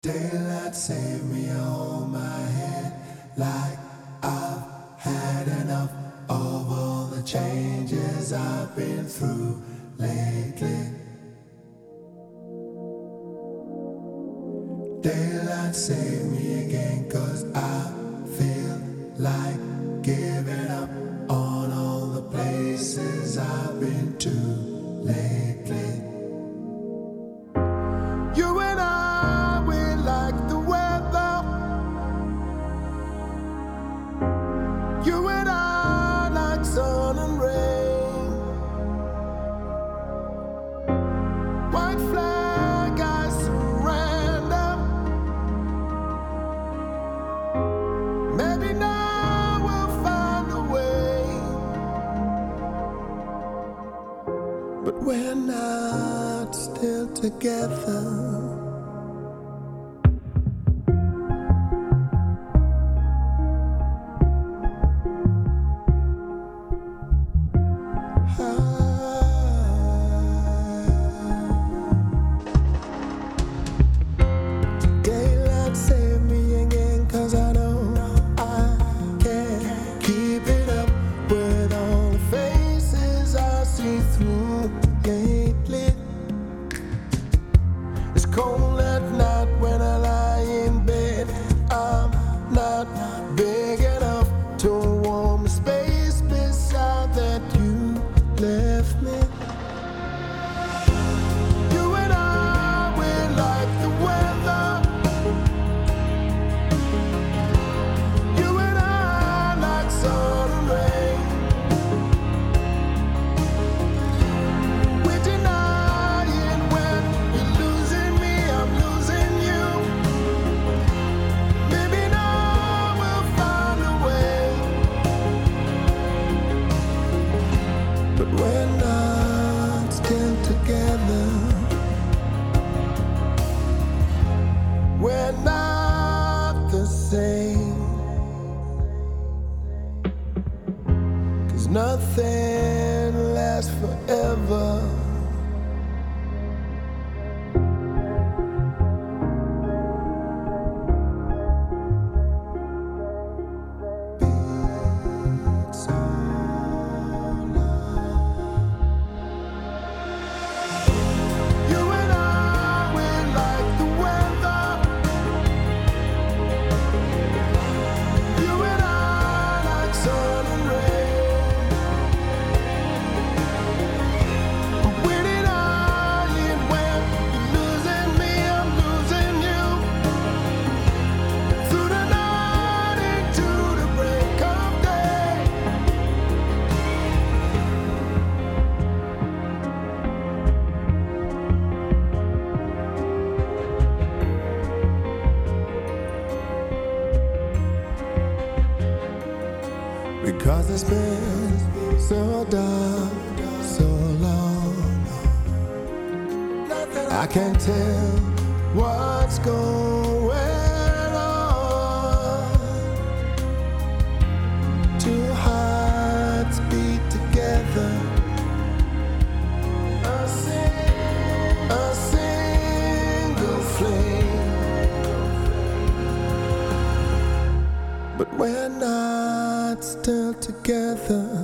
Daylight save me, I hold my head like I've had enough of all the changes I've been through lately. Daylight save me again, 'cause I feel like giving up on all the places I've been to lately. You and I, we like the weather. You and I like sun and rain. White flag, I surrender. Maybe now we'll find a way. But we're not still together. Nothing lasts forever. Because it's been so dark, so long, I can't tell what's going on. Two hearts beat together, a single flame. But we're not still together.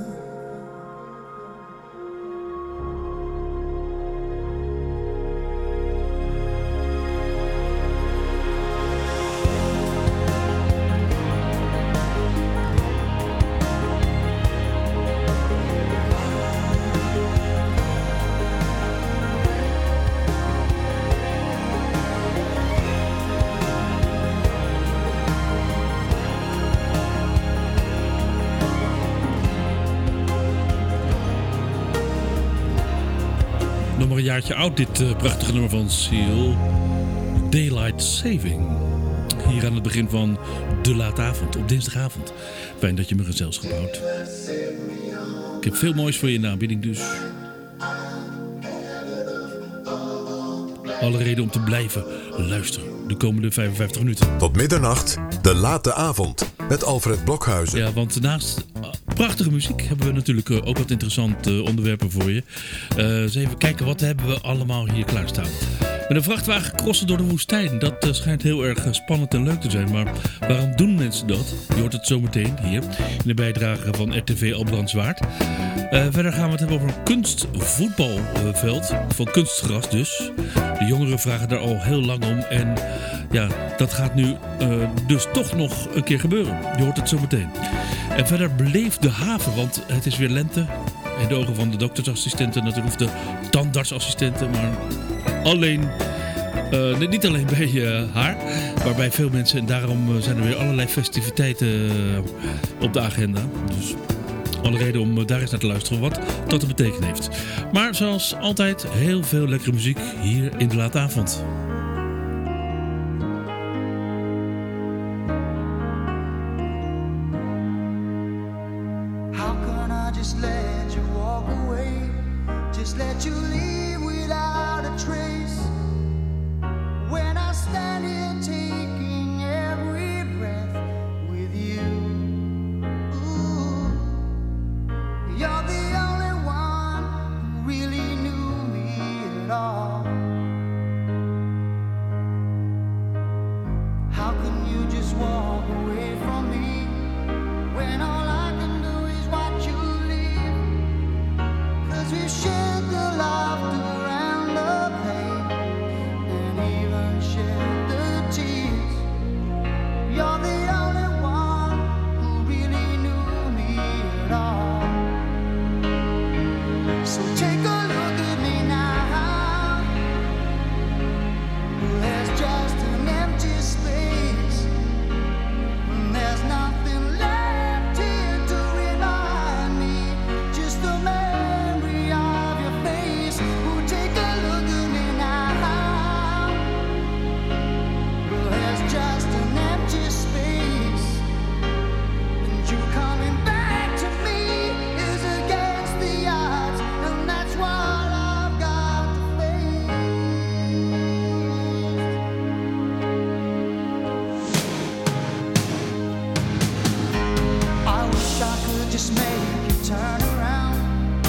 Nog maar een jaartje oud, dit prachtige nummer van Seal. Daylight Saving. Hier aan het begin van de late avond, op dinsdagavond. Fijn dat je me gezelschap houdt. Ik heb veel moois voor je in de aanbieding dus. Alle reden om te blijven luisteren de komende 55 minuten. Tot middernacht, de late avond. Met Alfred Blokhuizen. Ja, want naast prachtige muziek hebben we natuurlijk ook wat interessante onderwerpen voor je. Eens even kijken, wat hebben we allemaal hier klaarstaan. Met een vrachtwagen crossen door de woestijn. Dat schijnt heel erg spannend en leuk te zijn. Maar waarom doen mensen dat? Je hoort het zometeen hier in de bijdrage van RTV Albrandt Zwaard. Verder gaan we het hebben over een kunstvoetbalveld. Van kunstgras dus. De jongeren vragen daar al heel lang om. En ja, dat gaat nu dus toch nog een keer gebeuren. Je hoort het zometeen. En verder bleef de haven, want het is weer lente. In de ogen van de doktersassistenten natuurlijk, of de tandartsassistenten, maar niet alleen bij haar, maar bij veel mensen. En daarom zijn er weer allerlei festiviteiten op de agenda. Dus alle reden om daar eens naar te luisteren wat dat te betekenen heeft. Maar zoals altijd heel veel lekkere muziek hier in de late avond. Let you leave without a trace. When I stand here taking every breath with you. Ooh, you're the only one who really knew me at all. How can you just walk away from me when all I can do is watch you leave? 'Cause we've shared the laughter and the pain, and even shared the tears. You're the only one who really knew me at all. So take a look at me now. There's just an empty space, and there's nothing left here to remind me. Just the memory of your face. Oh, take a look at me now. Well, there's just an empty space, and you coming back to me is against the odds, and that's what I've got to face. I wish I could just make you turn around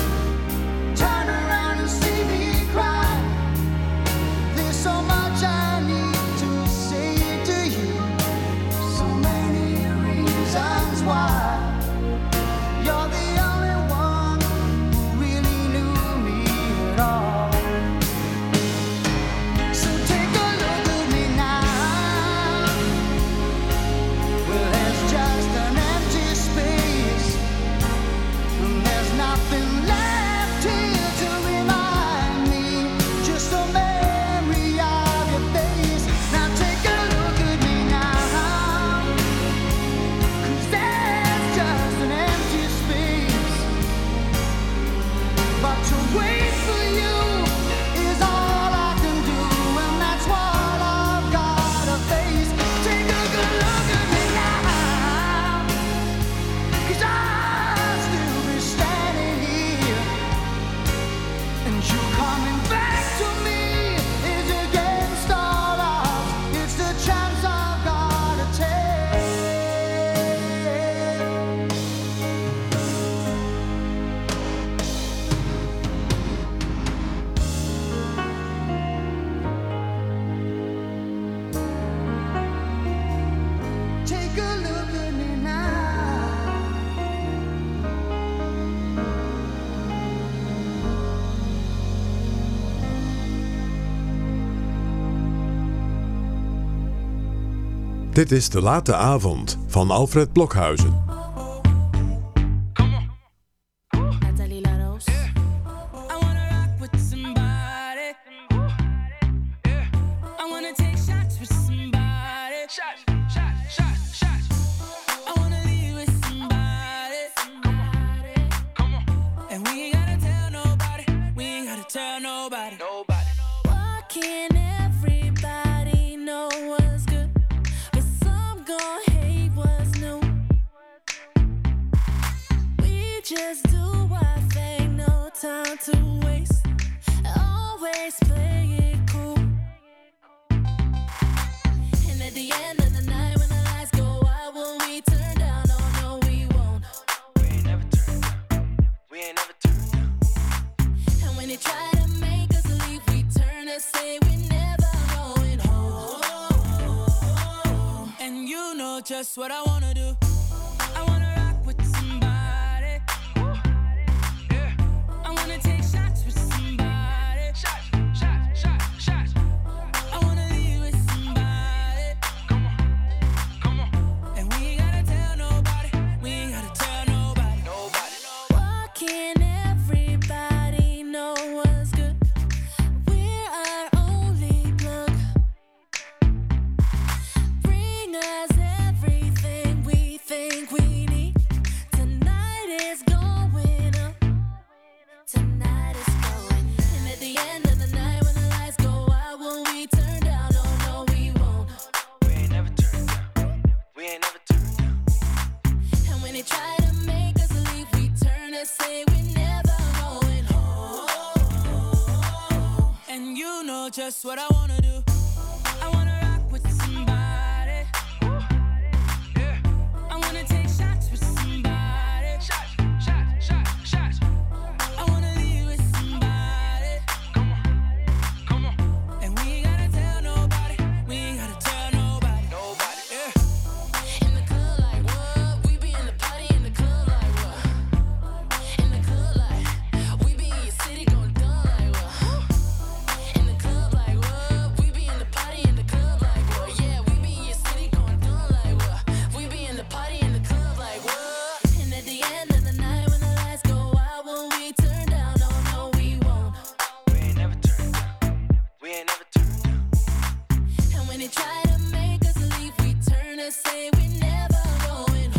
and see me cry. There's so much I need to say to you, so many reasons why. You're the only one who really knew me at all. So take a look at me now. Well, there's just an empty space, and there's nothing left here to remind me. Just a memory of your face. Now take a look at me now. 'Cause there's just an empty space. But to wait for you is all I can do, and that's what I've got to face. Take a good look at me now. 'Cause I'll still be standing here, and you coming back to me is against all odds. It's the chance I've got to take. Take a look at me now. Dit is De Late Avond van Alfred Blokhuizen. Natalie Laros. I wanna rock with somebody. I wanna take shots with somebody. I wanna leave with somebody. And we ain't gotta tell nobody. We ain't gotta tell nobody. Why can't everybody know what's good, but some gon' hate what's new? know just what I wanna do. I wanna rock with somebody. Yeah. I wanna take shots with somebody. Shots. I wanna leave with somebody. Come on. And we ain't gotta tell nobody. We ain't gotta tell nobody. Why can't everybody know what's good? We're our only plug. Bring us everything we think we need. Tonight is going up. Tonight is going. And at the end of the night when the lights go out, will we turn down? Oh no, we won't. We ain't never turned down. And when they try to make us leave, we turn and say we're never going home. And you know just what I wanna do. I wanna rock with somebody. Yeah. I wanna take shots with somebody. Shots. I wanna leave with somebody. Come on. And we ain't gotta tell nobody. We ain't gotta tell nobody. Yeah. In the club like what? We be in the party in the club like what? In the club like we be in your city going dumb like what? In the club like what? We be in the party in the club like what? Yeah, we be in your city going dumb like what? We be in the party in the club like what? And at the end of the night when the lights go out, will we turn down? Oh no, we won't. We ain't never turned down. And when they try to make us leave, we turn and say we're never going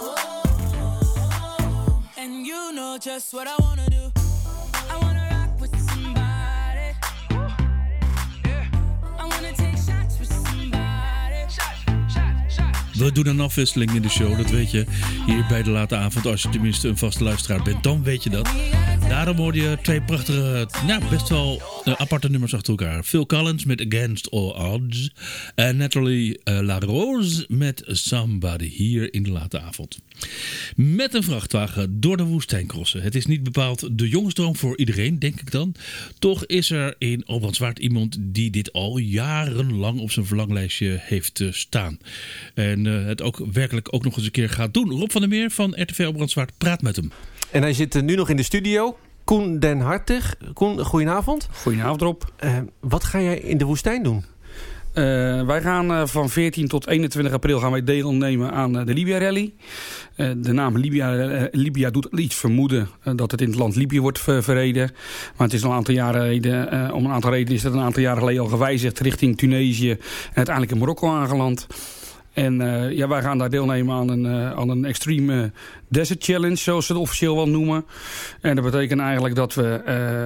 home. And you know just what I wanna do. I wanna rock with somebody. Yeah. I wanna take shots with somebody. Shots. We doen een afwisseling in de show, dat weet je. Hier bij de late avond, als je tenminste een vaste luisteraar bent, dan weet je dat. Daarom hoorde je twee prachtige, best wel aparte nummers achter elkaar. Phil Collins met Against All Odds. En Nathalie LaRose met Somebody hier in de late avond. Met een vrachtwagen door de woestijn crossen. Het is niet bepaald de jongensdroom voor iedereen, denk ik dan. Toch is er in Albrandswaard iemand die dit al jarenlang op zijn verlanglijstje heeft staan. En het ook werkelijk ook nog eens een keer gaat doen. Rob van der Meer van RTV Albrandswaard praat met hem. En hij zit nu nog in de studio. Koen den Hartig. Koen, goedenavond. Goedenavond, Rob. Wat ga jij in de woestijn doen? Wij gaan van 14 tot 21 april gaan wij deelnemen aan de Libya Rally. De naam Libya doet iets vermoeden dat het in het land Libië wordt verreden. Maar het is al een aantal jaren geleden, om een aantal redenen is het een aantal jaren geleden al gewijzigd richting Tunesië en uiteindelijk in Marokko aangeland. En wij gaan daar deelnemen aan een Extreme Desert Challenge, zoals ze het officieel wel noemen. En dat betekent eigenlijk dat we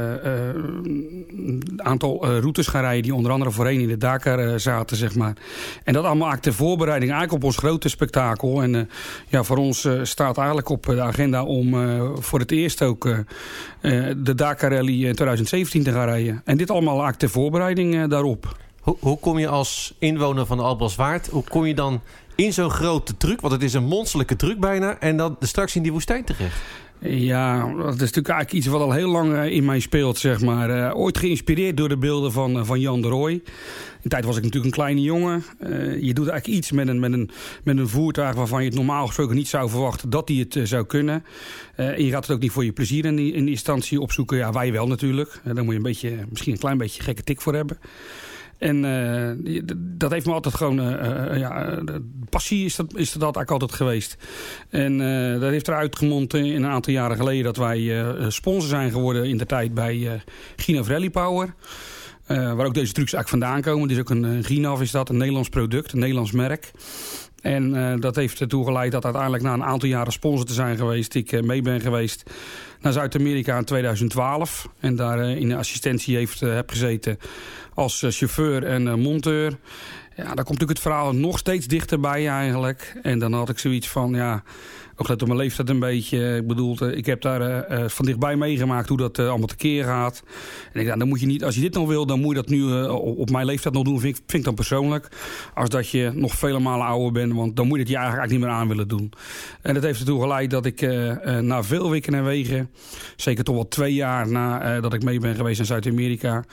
een aantal routes gaan rijden die onder andere voorheen in de Dakar zaten, zeg maar. En dat allemaal eigenlijk ter voorbereiding eigenlijk op ons grote spektakel. En voor ons staat eigenlijk op de agenda om voor het eerst ook de Dakar Rally in 2017 te gaan rijden. En dit allemaal eigenlijk ter voorbereiding daarop. Hoe kom je als inwoner van Albrandswaard, hoe kom je dan in zo'n grote truck, want het is een monsterlijke truck bijna, en dan straks in die woestijn terecht? Ja, dat is natuurlijk eigenlijk iets wat al heel lang in mij speelt, zeg maar. Ooit geïnspireerd door de beelden van Jan de Rooij. In die tijd was ik natuurlijk een kleine jongen. Je doet eigenlijk iets met een voertuig waarvan je het normaal gesproken niet zou verwachten dat hij het zou kunnen. En je gaat het ook niet voor je plezier in die instantie opzoeken. Ja, wij wel natuurlijk. Daar moet je misschien een klein beetje gekke tik voor hebben. En dat heeft me altijd gewoon... passie is dat eigenlijk altijd geweest. En dat heeft eruit gemond in een aantal jaren geleden dat wij sponsor zijn geworden in de tijd bij Ginaf Rally Power. Waar ook deze trucks eigenlijk vandaan komen. Dus ook een Ginaf is dat, een Nederlands product, een Nederlands merk. En dat heeft ertoe geleid dat uiteindelijk na een aantal jaren sponsor te zijn geweest, ik mee ben geweest naar Zuid-Amerika in 2012. En daar in de assistentie heb gezeten als chauffeur en monteur. Ja, daar komt natuurlijk het verhaal nog steeds dichterbij eigenlijk. En dan had ik zoiets van, ook let op mijn leeftijd een beetje. Ik bedoel, ik heb daar van dichtbij meegemaakt hoe dat allemaal tekeer gaat. En ik dacht, dan moet je niet, als je dit nog wil, dan moet je dat nu op mijn leeftijd nog doen, vind ik dan persoonlijk. Als dat je nog vele malen ouder bent, want dan moet je het je eigenlijk niet meer aan willen doen. En dat heeft ertoe geleid dat ik na veel wikken en wegen, zeker toch wel 2 jaar nadat ik mee ben geweest in Zuid-Amerika,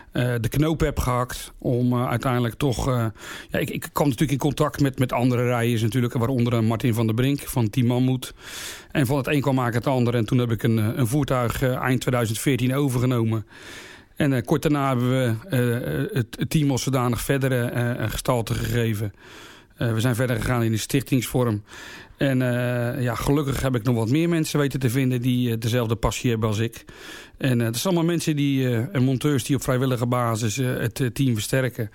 de knoop heb gehakt. Om uiteindelijk toch... Ik kwam natuurlijk in contact met andere rijders natuurlijk. Waaronder Martin van der Brink van Team Mammoet. En van het een kwam eigenlijk het ander. En toen heb ik een voertuig eind 2014 overgenomen. En kort daarna hebben we het team als zodanig verder gestalte gegeven. We zijn verder gegaan in de stichtingsvorm. En gelukkig heb ik nog wat meer mensen weten te vinden die dezelfde passie hebben als ik. En het zijn allemaal mensen en monteurs die op vrijwillige basis het team versterken.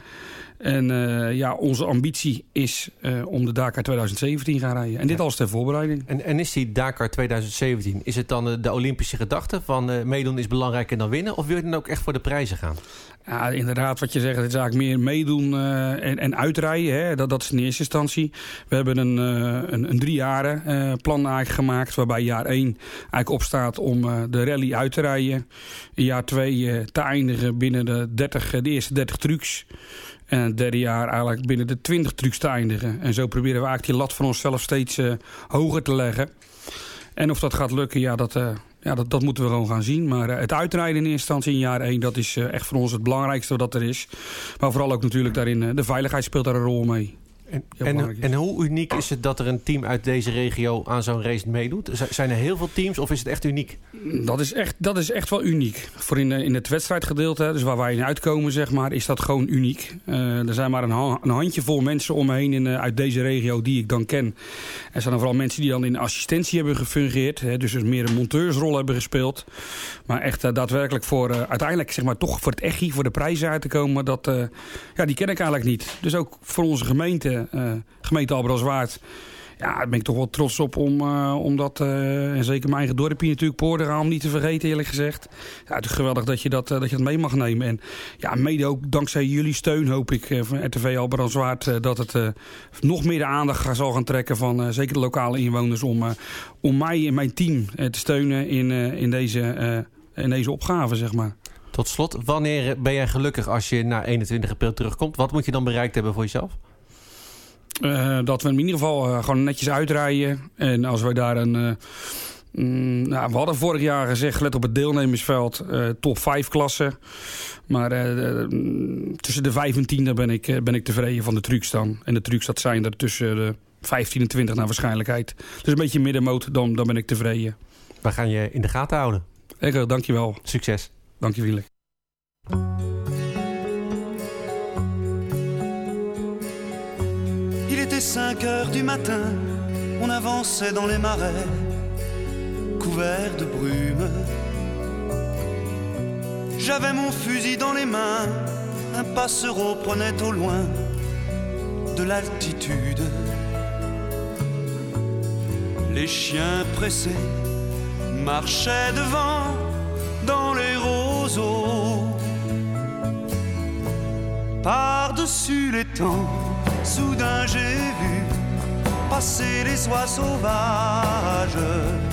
En onze ambitie is om de Dakar 2017 gaan rijden. En dit als ter voorbereiding. En is die Dakar 2017, is het dan de Olympische gedachte van meedoen is belangrijker dan winnen? Of wil je dan ook echt voor de prijzen gaan? Ja, inderdaad, wat je zegt, het is eigenlijk meer meedoen en uitrijden. Hè? Dat is in eerste instantie. We hebben een 3 jaren plan eigenlijk gemaakt, waarbij jaar 1 eigenlijk opstaat om de rally uit te rijden. In jaar 2 te eindigen binnen de eerste 30 trucks. En het derde jaar eigenlijk binnen de 20 trucks te eindigen. En zo proberen we eigenlijk die lat van onszelf steeds hoger te leggen. En of dat gaat lukken, dat moeten we gewoon gaan zien. Maar het uitrijden in eerste instantie in jaar 1... dat is echt voor ons het belangrijkste wat er is. Maar vooral ook natuurlijk daarin... de veiligheid speelt daar een rol mee. En hoe uniek is het dat er een team uit deze regio aan zo'n race meedoet? Zijn er heel veel teams of is het echt uniek? Dat is echt wel uniek. Voor in het wedstrijdgedeelte, dus waar wij in uitkomen, zeg maar, is dat gewoon uniek. Er zijn maar een handjevol mensen om me heen uit deze regio die ik dan ken. Er zijn dan vooral mensen die dan in assistentie hebben gefungeerd. Dus meer een monteursrol hebben gespeeld. Maar echt daadwerkelijk voor uiteindelijk, zeg maar, toch voor het echi, voor de prijzen uit te komen, die ken ik eigenlijk niet. Dus ook voor onze gemeente Albrandswaard. Ja, daar ben ik toch wel trots op om dat, en zeker mijn eigen dorpje natuurlijk, Poorderaan, niet te vergeten eerlijk gezegd. Ja, het is geweldig dat je dat mee mag nemen. En ja, mede ook dankzij jullie steun hoop ik van RTV Albrandswaard dat het nog meer de aandacht zal gaan trekken van zeker de lokale inwoners om mij en mijn team te steunen in deze opgave, zeg maar. Tot slot, wanneer ben jij gelukkig als je na 21 april terugkomt? Wat moet je dan bereikt hebben voor jezelf? Dat we in ieder geval gewoon netjes uitrijden. En als we daar we hadden vorig jaar gezegd, let op het deelnemersveld, top 5 klassen. Maar tussen de 5 en 10 ben ik tevreden van de trucks dan. En de trucks, dat zijn er tussen de 15 en 20 naar waarschijnlijkheid. Dus een beetje middenmoot, dan ben ik tevreden. We gaan je in de gaten houden. Dankjewel. Succes. Dank je vriendelijk. Il était 5 heures du matin, on avançait dans les marais, couverts de brume. J'avais mon fusil dans les mains, un passereau prenait au loin de l'altitude. Les chiens pressés marchaient devant dans les roseaux. Par-dessus les temps, soudain j'ai vu passer les oies sauvages.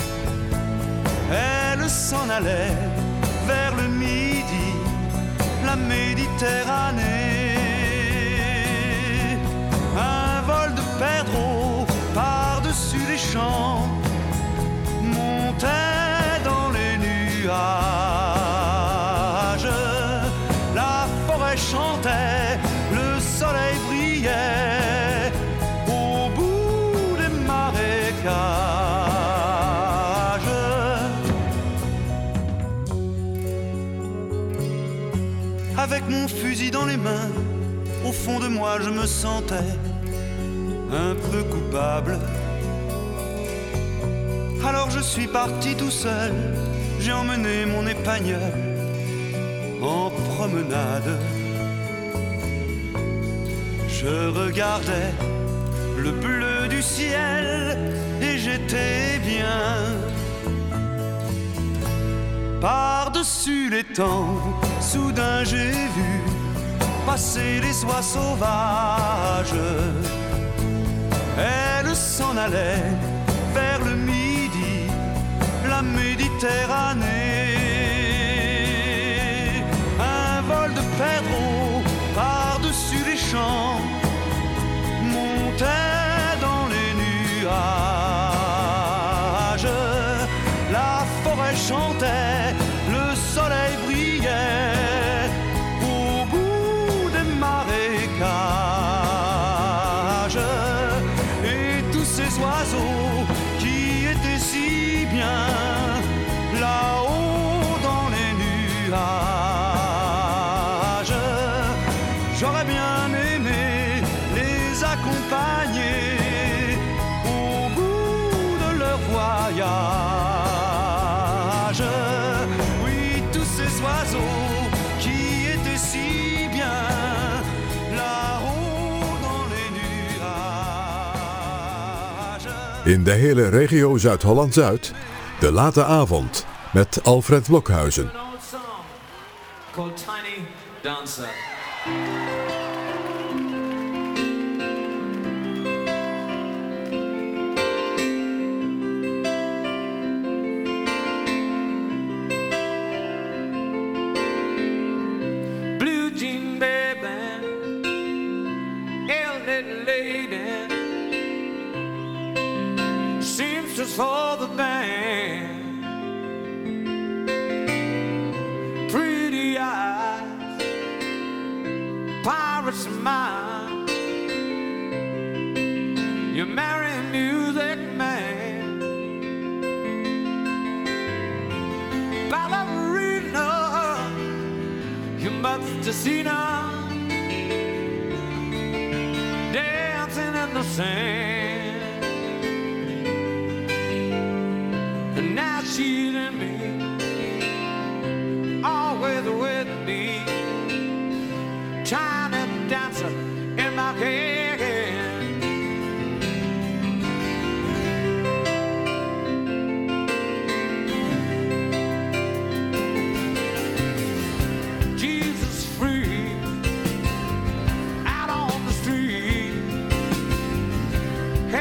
Elles s'en allaient vers le midi, la Méditerranée. Un vol de perdreaux par-dessus les champs montait dans les nuages. La forêt chantait, le soleil brillait au bout des marécages. Avec mon fusil dans les mains, au fond de moi je me sentais un peu coupable. Alors je suis parti tout seul, j'ai emmené mon épagneul en promenade. Je regardais le bleu du ciel et j'étais bien. Par-dessus les temps, soudain j'ai vu passer les oies sauvages. Elles s'en allaient vers le midi, la Méditerranée. Un vol de perdreaux par-dessus les champs montait dans les nuages. La forêt chantait, le soleil brillait au ces oiseaux qui étaient si bien là-haut dans les nuages. J'aurais bien aimé les accompagner au bout de leur voyage. Oui, tous ces oiseaux qui étaient si bien là-haut dans les nuages. In de hele regio Zuid-Holland-Zuid, de late avond met Alfred Blokhuizen. An old song called Tiny Dancer. Blue jean baby, ill little lady, seamstress for the band. Pretty eyes, pirates of mine. You marry a music man, ballerina, you must have seen her dancing in the sand. And now she's in me, always with me, trying to dance in my head. Jesus free, out on the street,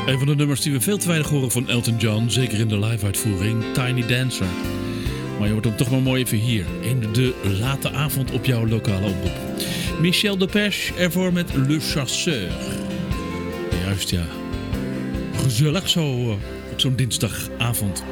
Een van de nummers die we veel te weinig horen van Elton John, zeker in de live-uitvoering, Tiny Dancer. Maar je hoort hem toch maar mooi even hier, in de late avond op jouw lokale omroep. Michel Depeche ervoor met Le Chasseur. Juist, ja. Gezellig zo op zo'n dinsdagavond.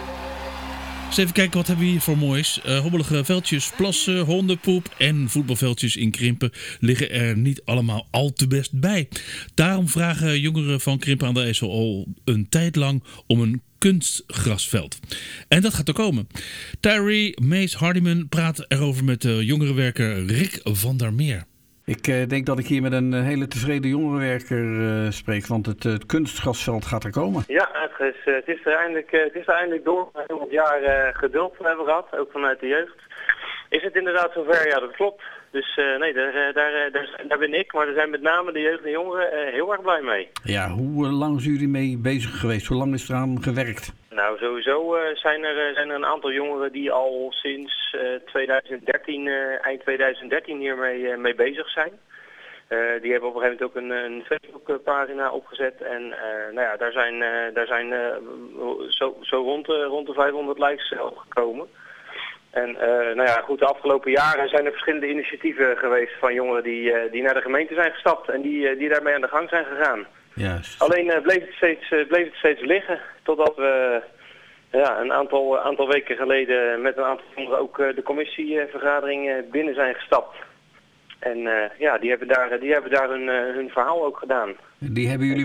Eens even kijken, wat hebben we hier voor moois. Hobbelige veldjes, plassen, hondenpoep en voetbalveldjes in Krimpen liggen er niet allemaal al te best bij. Daarom vragen jongeren van Krimpen aan de IJssel al een tijd lang om een kunstgrasveld. En dat gaat er komen. Tyree Mace Hardiman praat erover met jongerenwerker Rick van der Meer. Ik denk dat ik hier met een hele tevreden jongerenwerker spreek, want het kunstgrasveld gaat er komen. Ja, het is er eindelijk door. We hebben een jaar geduld hebben gehad, ook vanuit de jeugd. Is het inderdaad zover? Ja, dat klopt. Dus nee, daar ben ik, maar daar zijn met name de jeugd en jongeren heel erg blij mee. Ja, hoe lang zijn jullie mee bezig geweest? Hoe lang is er aan gewerkt? Nou, sowieso zijn er een aantal jongeren die al sinds 2013, eind 2013 hiermee mee bezig zijn. Die hebben op een gegeven moment ook een Facebookpagina opgezet en nou ja, daar zijn zo rond de 500 likes opgekomen. En nou ja, goed, de afgelopen jaren zijn er verschillende initiatieven geweest van jongeren die naar de gemeente zijn gestapt en die daarmee aan de gang zijn gegaan. Yes. Alleen bleef het steeds liggen, totdat we een aantal weken geleden met een aantal jongeren ook de commissievergadering binnen zijn gestapt. En ja, die hebben daar hun verhaal ook gedaan. Die hebben jullie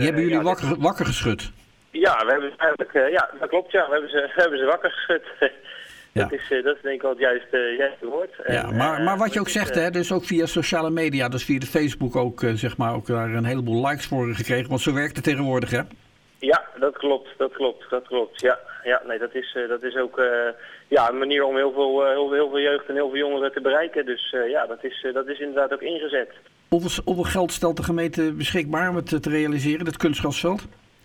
wakker geschud? Ja, we hebben eigenlijk, ja, dat klopt, ja. We hebben ze wakker geschud. Ja. Dat is denk ik wel het juiste woord. Ja, maar wat je ook zegt, hè, dus ook via sociale media, dus via de Facebook ook, zeg maar, ook daar een heleboel likes voor gekregen, want zo werkt het tegenwoordig, hè? Ja, dat klopt. Ja, nee, dat is ook een manier om heel veel jeugd en heel veel jongeren te bereiken. Dus ja, dat is inderdaad ook ingezet. Hoeveel geld stelt de gemeente beschikbaar om het te realiseren, dit kunstgrasveld?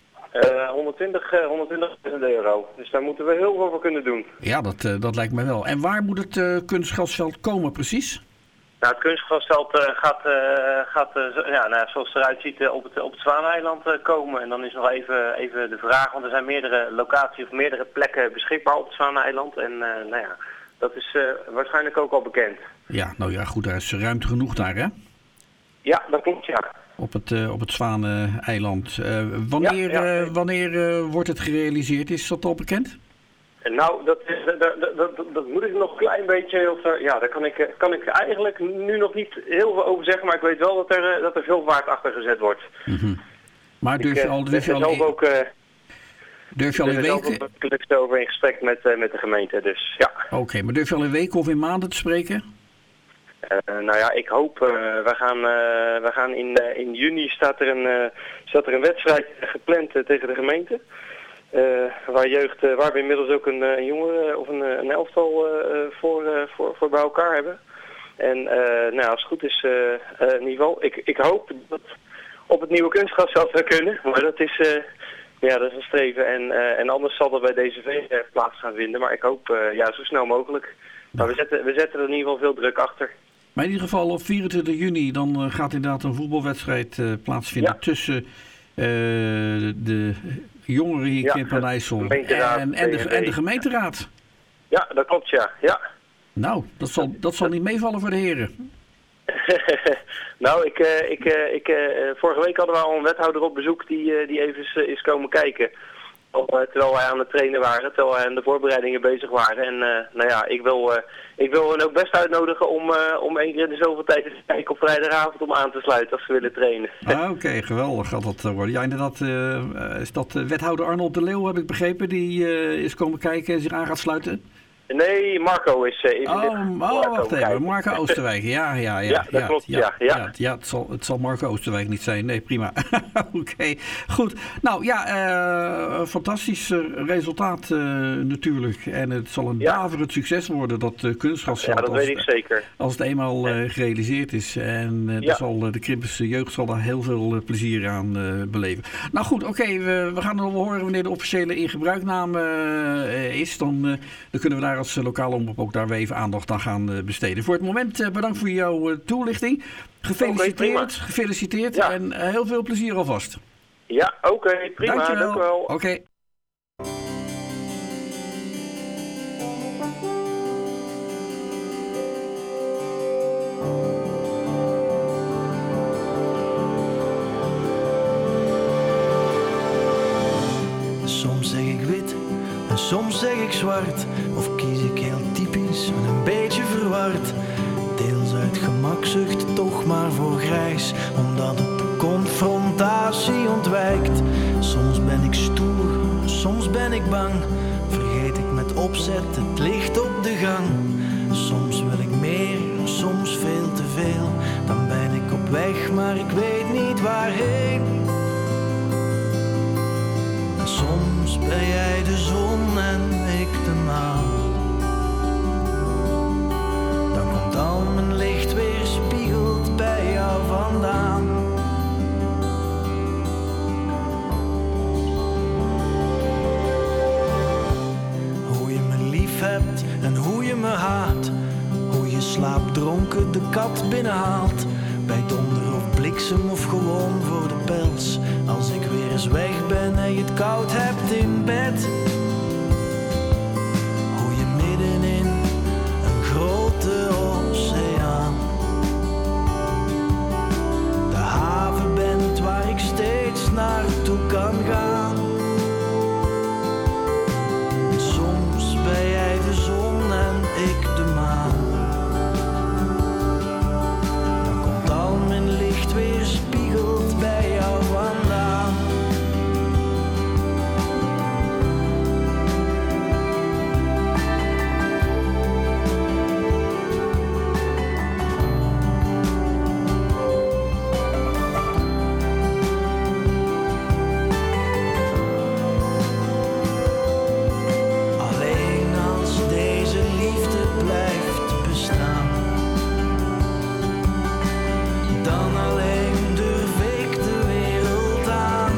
120.000 euro. Dus daar moeten we heel veel voor kunnen doen. Ja, dat lijkt me wel. En waar moet het kunstgrasveld komen precies? Nou, het kunstgrasveld gaat zoals het eruit ziet, op het Zwaaneiland komen. En dan is nog even de vraag, want er zijn meerdere locaties of meerdere plekken beschikbaar op het Zwaaneiland. En nou ja, dat is waarschijnlijk ook al bekend. Ja, nou ja, goed, daar is ruimte genoeg daar, hè? Ja, dat klopt, ja. Op het Zwaaneiland. Wanneer wordt het gerealiseerd? Is dat al bekend? Nou, dat moet ik nog een klein beetje. Daar kan ik eigenlijk nu nog niet heel veel over zeggen, maar ik weet wel dat er veel vaart achter gezet wordt. Mm-hmm. Maar durf je al een week? Ik ben over in gesprek met de gemeente, dus ja. Oké, maar durf je al een week of in maanden te spreken? Nou ja, ik hoop, we gaan in juni staat er een wedstrijd gepland tegen de gemeente. Waar we inmiddels ook een jongere of een elftal voor bij elkaar hebben. En nou, als het goed is, in ieder geval, ik hoop dat op het nieuwe kunstgrasveld zou kunnen. Maar dat is een streven. En anders zal dat bij DCV plaats gaan vinden. Maar ik hoop zo snel mogelijk. Maar we zetten er in ieder geval veel druk achter. Maar in ieder geval op 24 juni dan gaat inderdaad een voetbalwedstrijd plaatsvinden tussen de jongeren hier in Krimpen aan de IJssel en de gemeenteraad. Ja, dat klopt, ja. Nou, dat zal niet meevallen voor de heren. Nou, vorige week hadden we al een wethouder op bezoek die even is komen kijken. Terwijl wij aan het trainen waren, terwijl wij aan de voorbereidingen bezig waren. En nou ja, ik wil hen ook best uitnodigen om één keer in de zoveel tijd te kijken op vrijdagavond om aan te sluiten als ze willen trainen. Oké, geweldig gaat dat worden. Ja, inderdaad, is dat wethouder Arnold de Leeuw, heb ik begrepen, die is komen kijken en zich aan gaat sluiten? Nee, Marco is wacht even. Marco Oosterwijk. Ja, dat klopt. Ja, het zal Marco Oosterwijk niet zijn. Nee, prima. Oké, goed. Nou ja, fantastisch resultaat natuurlijk. En het zal een daverend succes worden, dat kunstgrasveld. Ja, dat weet ik zeker. Als het eenmaal gerealiseerd is. En zal de Krimpense jeugd zal daar heel veel plezier aan beleven. Nou goed, oké, we gaan nog wel horen wanneer de officiële ingebruikname is. Dan kunnen we daar als lokale omroep ook daar weer even aandacht aan gaan besteden. Voor het moment bedankt voor jouw toelichting. Gefeliciteerd en heel veel plezier alvast. Ja, oké, prima. Dankjewel. Dank u wel. Oké. Soms zeg ik wit en soms zeg ik zwart. Of kies ik heel typisch en een beetje verward. Deels uit gemakzucht, toch maar voor grijs. Omdat het de confrontatie ontwijkt. Soms ben ik stoer, soms ben ik bang. Vergeet ik met opzet het licht op de gang. Soms wil ik meer, soms veel te veel. Dan ben ik op weg, maar ik weet niet waarheen. Soms ben jij de zon en ik de maan. Dan komt al mijn licht weer spiegeld bij jou vandaan. Hoe je me lief hebt en hoe je me haat. Hoe je slaapdronken de kat binnenhaalt. Bij donder of bliksem of gewoon voor de pels. Als ik weer eens weg ben en je het koud hebt in bed. Hoe je middenin een grote oceaan de haven bent waar ik steeds naartoe kan gaan. Soms ben jij de zon en ik de maan. Mijn licht weer spiegelt bij jou vandaan. Alleen als deze liefde blijft bestaan. Dan alleen durf ik de wereld aan.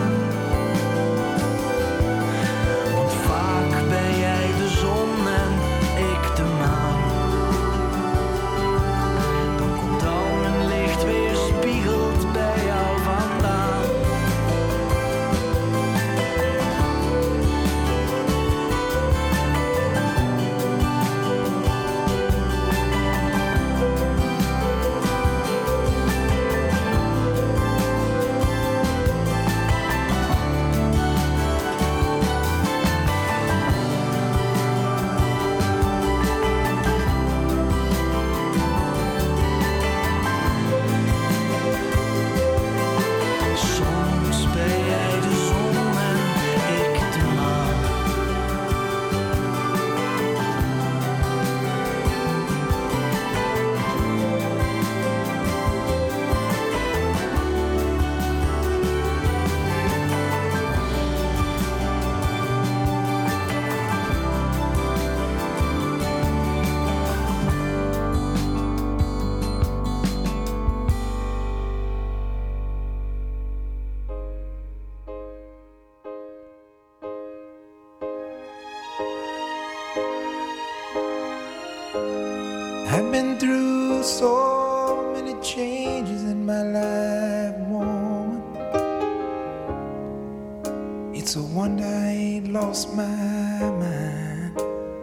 Want vaak ben jij de zon en ik de maan. Dan komt al mijn licht weer spiegeld bij jou vandaan. Soms ben jij de zon en ik de maan. I've been through so many changes in my life, woman. It's a wonder I ain't lost my mind.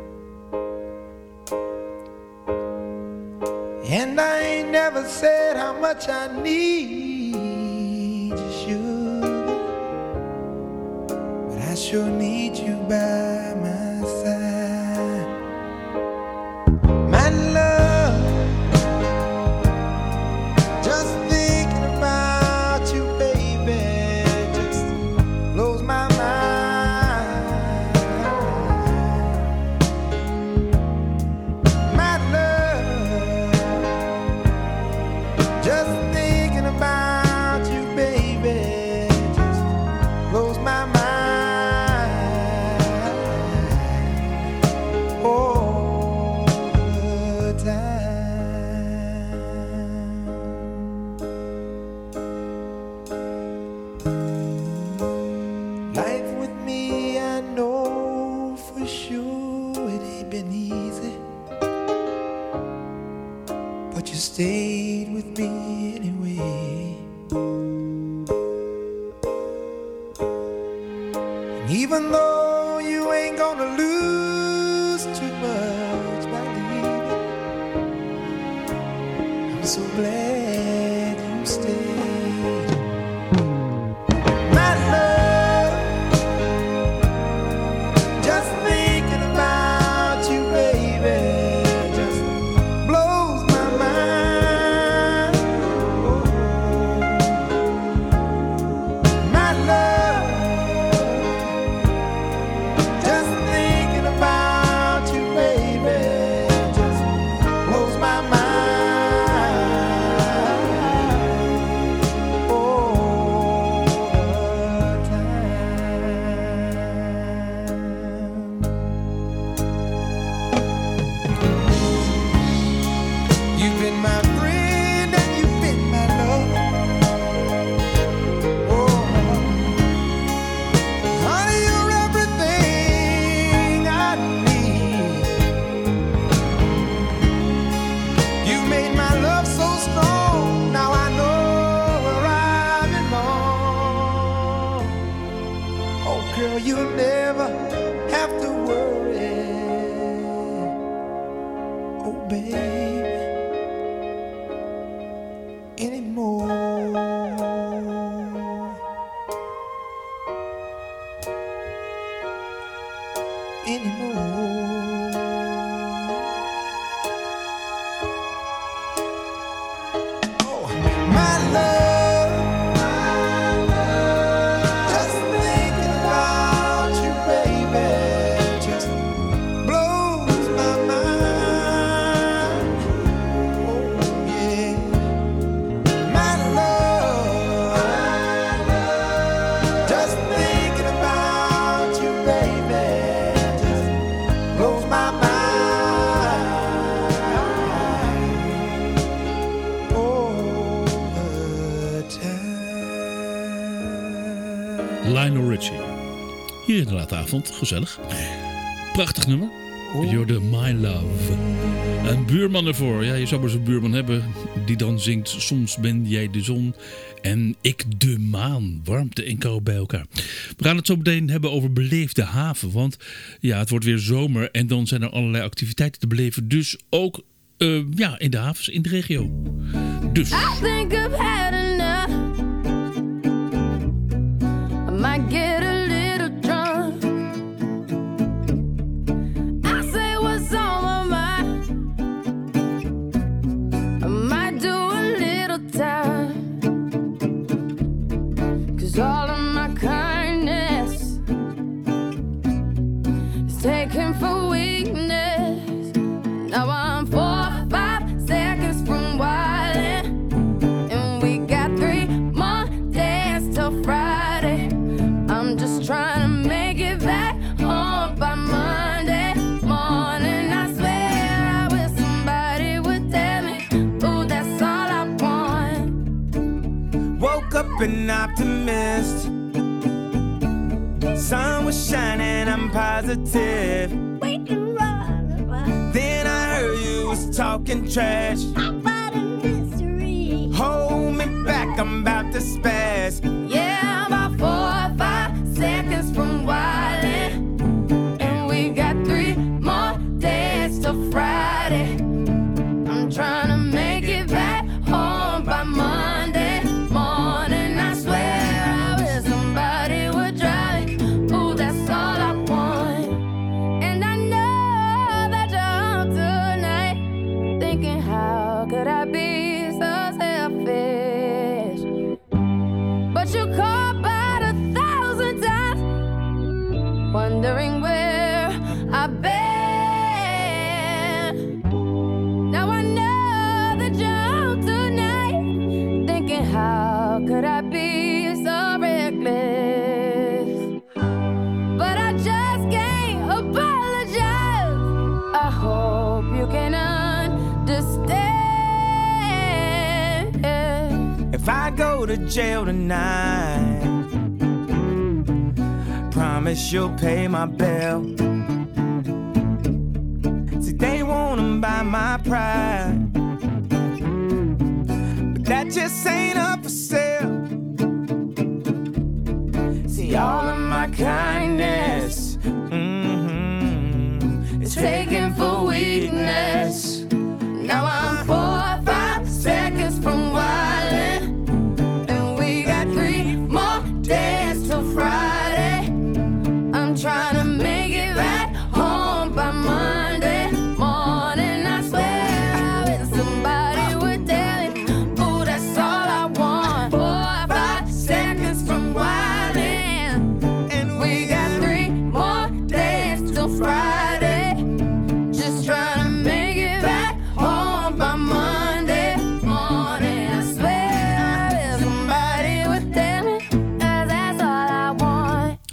And I ain't never said how much I need you, sugar. But I sure need you by my side. My love, just thinking about you, baby, just blows my mind. My love, just thinking about you, baby, just blows my mind. Even though you ain't gonna lose too much by leaving, I'm so glad you stayed. My love, just thinking about you, baby, just blows my mind. My love, just thinking about you, baby, just blows my mind. You've been my friend and you've been my love. Oh, honey, you're everything I need. You made my love so strong. Now I know where I belong. Oh, girl, you'll never have to worry. Oh, baby, anymore. Oh, my love, just thinking about you, baby, just blows my mind. Oh, yeah. My love, just thinking about you, baby, just blows my mind. All the time. Lionel Richie. Hier in de late avond, gezellig. Prachtig nummer. You're the My Love. Een buurman ervoor. Ja, je zou maar zo'n buurman hebben die dan zingt: soms ben jij de zon en ik de maan. Warmte en kou bij elkaar. We gaan het zo meteen hebben over beleefde haven. Want ja, het wordt weer zomer en dan zijn er allerlei activiteiten te beleven. Dus ook ja, in de havens, in de regio. Dus. I think I've had enough. I might get a little drunk. I say what's on my mind. I might do a little time. 'Cause all of my kindness is taken for weakness. Now I'm 4 or 5 seconds from wildin', and we got 3 more days till Friday. I'm just trying to make it back home by Monday morning. I swear I wish somebody would tell me, ooh, that's all I want. Woke up an optimist. Sun was shining, I'm positive. Then I heard you was talking trash. Hold me back, I'm about to spaz. Yeah, about 4 or 5 seconds from wildin', and we got 3 more days till Friday. I'm trying to make it back home by Monday morning. I swear I wish somebody would drive me. Ooh, that's all I want. And I know that you're up tonight, thinking how could I be so selfish? But you called about 1,000 times, wondering where I've been. Now I know that you're up tonight, thinking how could I be so reckless? But I just can't apologize. I hope you can understand. If I go to jail tonight, promise you'll pay my bill. See, they wanna buy my pride, but that just ain't up for sale. See, all of my kindness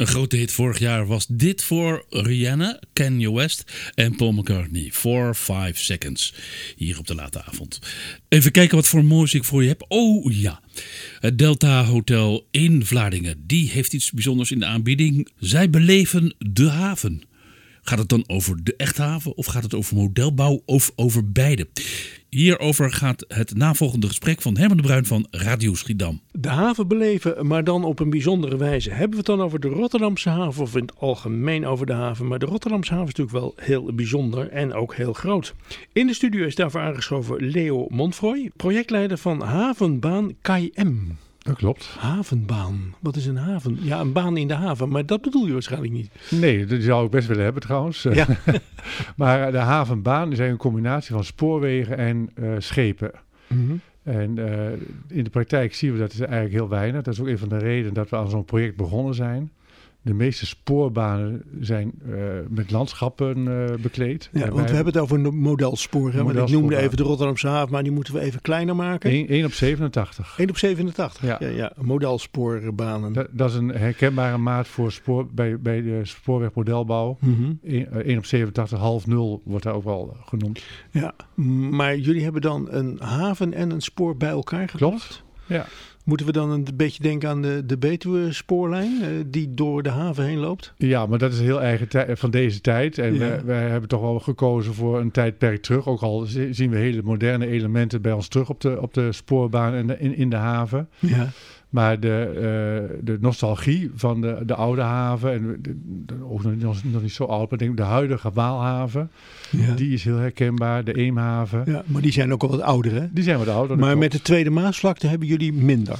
Een grote hit vorig jaar was dit voor Rihanna, Kanye West en Paul McCartney. 4-5 Seconds. Hier op de late avond. Even kijken wat voor moois ik voor je heb. Oh ja, het Delta Hotel in Vlaardingen. Die heeft iets bijzonders in de aanbieding. Zij beleven de haven. Gaat het dan over de echthaven of gaat het over modelbouw of over beide? Hierover gaat het navolgende gesprek van Herman de Bruin van Radio Schiedam. De haven beleven, maar dan op een bijzondere wijze. Hebben we het dan over de Rotterdamse haven of in het algemeen over de haven? Maar de Rotterdamse haven is natuurlijk wel heel bijzonder en ook heel groot. In de studio is daarvoor aangeschoven Leo Montfroy, projectleider van Havenbaan KM. Dat klopt. Havenbaan. Wat is een haven? Ja, een baan in de haven, maar dat bedoel je waarschijnlijk niet. Nee, dat zou ik best willen hebben trouwens. Ja. Maar de havenbaan is een combinatie van spoorwegen en schepen. Mm-hmm. En in de praktijk zien we dat is eigenlijk heel weinig. Dat is ook een van de redenen dat we aan zo'n project begonnen zijn. De meeste spoorbanen zijn met landschappen bekleed. Ja, want we hebben het over een modelspoor. Hè? Want ik noemde even de Rotterdamse haven, maar die moeten we even kleiner maken. 1 op 87. 1 op 87, ja. Modelsporbanen. Dat is een herkenbare maat voor bij de spoorwegmodelbouw. Mm-hmm. 1 op 87, half 0 wordt daar ook wel genoemd. Ja, maar jullie hebben dan een haven en een spoor bij elkaar gebracht? Klopt, ja. Moeten we dan een beetje denken aan de Betuwe-spoorlijn die door de haven heen loopt? Ja, maar dat is heel eigen van deze tijd. En wij hebben toch wel gekozen voor een tijdperk terug. Ook al zien we hele moderne elementen bij ons terug op de spoorbaan en in de haven. Ja. Maar de nostalgie van de oude haven, en ook nog niet zo oud, maar denk de huidige Waalhaven, die is heel herkenbaar. De Eemhaven. Ja, maar die zijn ook al wat ouder, hè? Die zijn wat ouder. Maar met de Tweede Maasvlakte hebben jullie minder?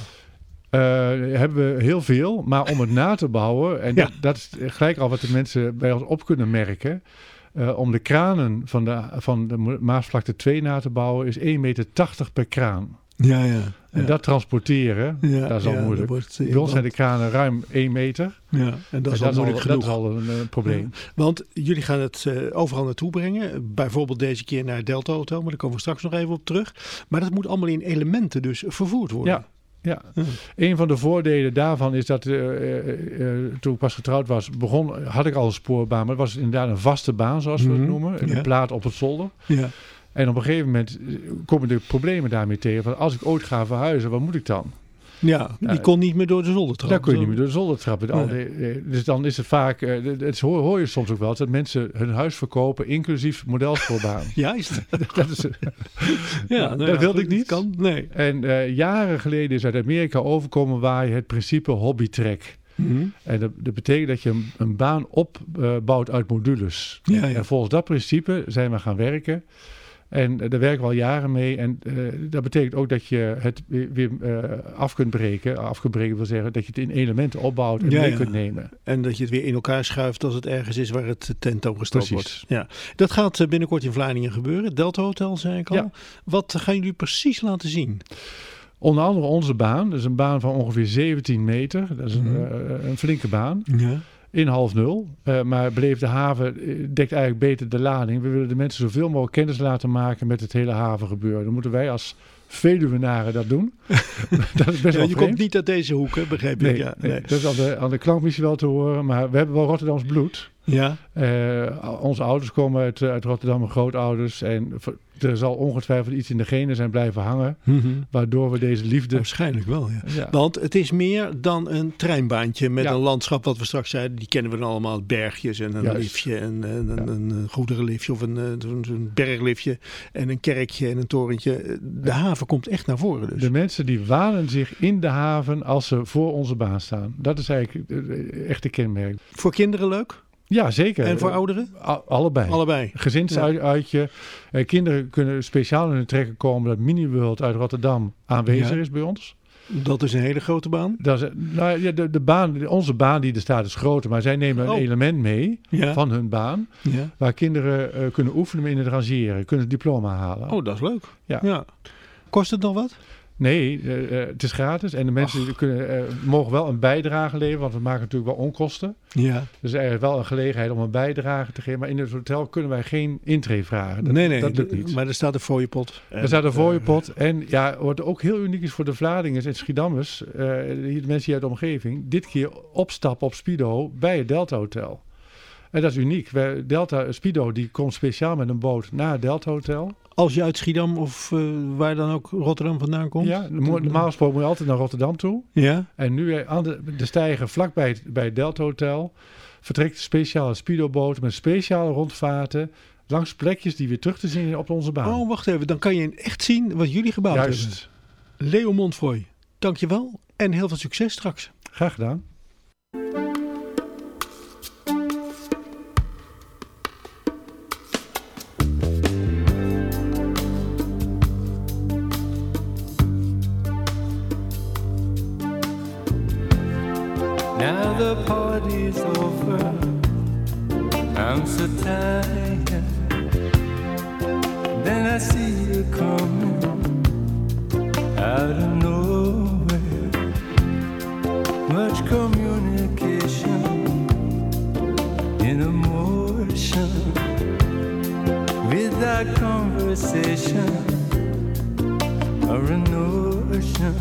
Hebben we heel veel, maar om het na te bouwen, en dat is gelijk al wat de mensen bij ons op kunnen merken, om de kranen van de Maasvlakte 2 na te bouwen is 1,80 meter per kraan. Ja. En dat transporteren, dat is al moeilijk. Bij ons zijn de kranen ruim 1 meter. Ja, en dat is al moeilijk genoeg. Dat is al een probleem. Ja, want jullie gaan het overal naartoe brengen. Bijvoorbeeld deze keer naar het Delta Hotel, maar daar komen we straks nog even op terug. Maar dat moet allemaal in elementen dus vervoerd worden. Ja. Een van de voordelen daarvan is dat toen ik pas getrouwd was, had ik al een spoorbaan. Maar het was inderdaad een vaste baan, zoals we het noemen. Een plaat op het zolder. Ja. En op een gegeven moment komen de problemen daarmee tegen. Van als ik ooit ga verhuizen, wat moet ik dan? Ja, die kon niet meer door de zoldertrap. Daar kun je niet meer door de zoldertrap. Nee. Dus dan is het vaak, hoor je soms ook wel, dat mensen hun huis verkopen, inclusief modelspoorbaan. Juist. Dat wilde ik niet. Kan, nee. En jaren geleden is uit Amerika overkomen waar je het principe hobbytrack. Mm-hmm. En dat betekent dat je een baan opbouwt uit modules. Ja. En volgens dat principe zijn we gaan werken. En daar werken we al jaren mee. En dat betekent ook dat je het weer af kunt breken. Afgebreken wil zeggen dat je het in elementen opbouwt en mee kunt nemen. En dat je het weer in elkaar schuift als het ergens is waar het tentoongesteld wordt. Ja. Dat gaat binnenkort in Vlaardingen gebeuren. Delta Hotel, zei ik al. Ja. Wat gaan jullie precies laten zien? Onder andere onze baan. Dat is een baan van ongeveer 17 meter. Dat is een flinke baan. Ja. In half 0. Maar Beleefde Haven dekt eigenlijk beter de lading. We willen de mensen zoveel mogelijk kennis laten maken met het hele havengebeuren. Dan moeten wij als Veluwenaren dat doen. Dat is best wel je komt niet uit deze hoek, hè, begreep ik. Nee. Dat is aan de klankmissie wel te horen. Maar we hebben wel Rotterdams bloed. Ja. Onze ouders komen uit Rotterdam, mijn grootouders. En er zal ongetwijfeld iets in de genen zijn blijven hangen. Mm-hmm. Waardoor we deze liefde... Waarschijnlijk wel, ja. Want het is meer dan een treinbaantje met een landschap, wat we straks zeiden. Die kennen we dan allemaal, bergjes en een liftje en een goederenliftje of een bergliftje en een kerkje en een torentje. De haven komt echt naar voren dus. De mensen die wanen zich in de haven als ze voor onze baan staan. Dat is eigenlijk echt de kenmerk. Voor kinderen leuk? Ja, zeker. En voor ouderen? Allebei. Gezinsuitje. Kinderen kunnen speciaal in hun trekken komen dat Mini-World uit Rotterdam aanwezig is bij ons. Dat is een hele grote baan? Dat is, onze baan die er staat is groter, maar zij nemen een element mee van hun baan. Ja. Waar kinderen kunnen oefenen in het rangeren, kunnen het diploma halen. Oh, dat is leuk. Ja. Kost het nog wat? Nee, het is gratis. En de mensen mogen wel een bijdrage leveren, want we maken natuurlijk wel onkosten. Ja. Dus er is wel een gelegenheid om een bijdrage te geven. Maar in het hotel kunnen wij geen intree vragen. Nee, dat lukt niet. Maar er staat een fooiepot. Er staat een fooiepot. En ja, wat ook heel uniek is voor de Vladingers en Schiedammers, de mensen hier uit de omgeving, dit keer opstappen op Speedo bij het Delta Hotel. En dat is uniek. Delta Speedo die komt speciaal met een boot naar het Delta Hotel. Als je uit Schiedam of waar dan ook Rotterdam vandaan komt? Ja, normaal gesproken moet je altijd naar Rotterdam toe. Ja. En nu aan de steiger vlakbij bij het Delta Hotel vertrekt een speciale speedoboot met speciale rondvaarten langs plekjes die weer terug te zien op onze baan. Oh, wacht even. Dan kan je echt zien wat jullie gebouwd hebben. Leo Montfoy, dankjewel en heel veel succes straks. Graag gedaan. Now the party's over, I'm so tired. Then I see you coming out of nowhere. Much communication in emotion, without conversation or a notion.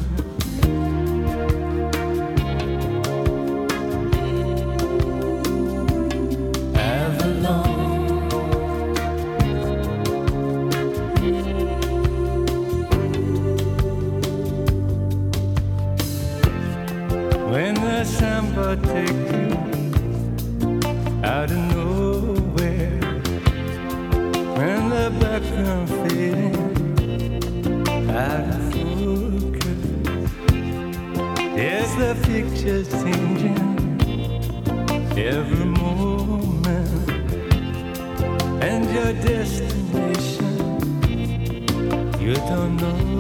When the samba take you out of nowhere, when the background fading out of focus, there's the picture changing every moment, and your destination you don't know.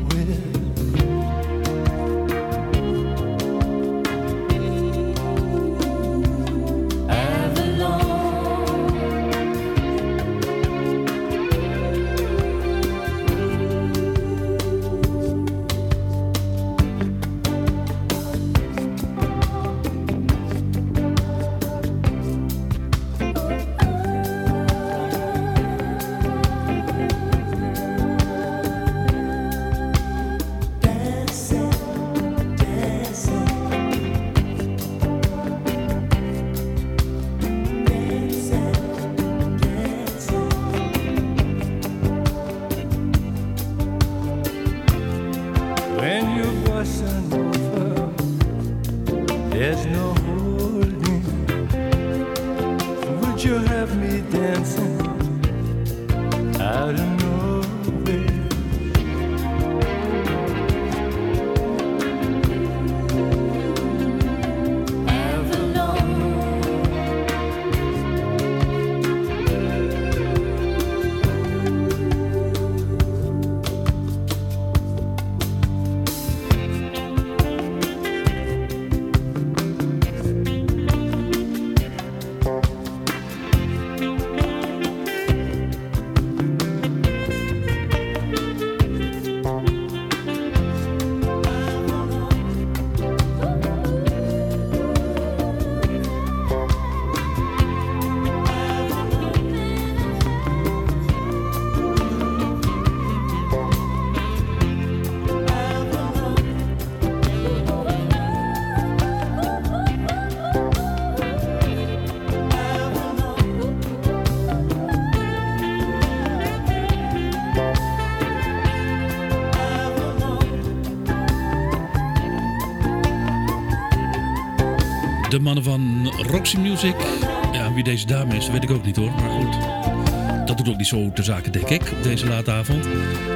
De mannen van Roxy Music. Ja, wie deze dame is, weet ik ook niet hoor. Maar goed, dat doet ook niet zo ter zake, denk ik, op deze late avond.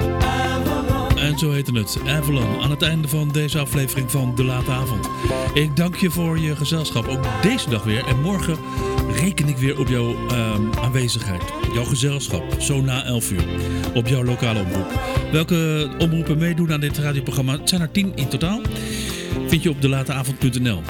En zo heette het, Avalon, aan het einde van deze aflevering van De Late Avond. Ik dank je voor je gezelschap, ook deze dag weer. En morgen reken ik weer op jouw aanwezigheid, jouw gezelschap, zo na 11 uur, op jouw lokale omroep. Welke omroepen meedoen aan dit radioprogramma? Het zijn er 10 in totaal. Vind je op delateavond.nl.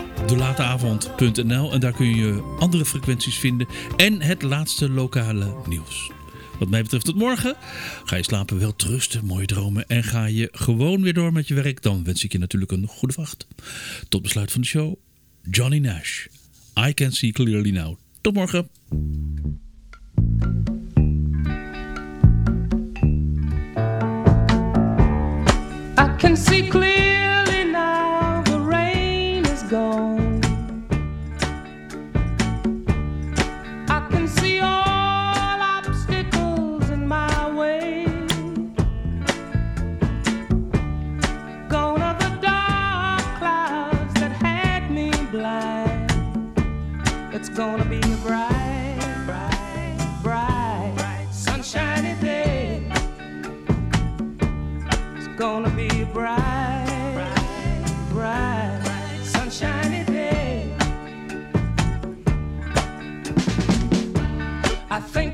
Delateavond.nl en daar kun je andere frequenties vinden en het laatste lokale nieuws. Wat mij betreft tot morgen. Ga je slapen, wel trusten, mooie dromen en ga je gewoon weer door met je werk. Dan wens ik je natuurlijk een goede wacht. Tot besluit van de show, Johnny Nash. I Can See Clearly Now. Tot morgen. I can see clearly now, the rain is gone. I can see all obstacles in my way. Gone are the dark clouds that had me blind. It's gonna be a bright, bright, bright, sunshiny day. It's gonna be a bright, bright, sunshiny day. I think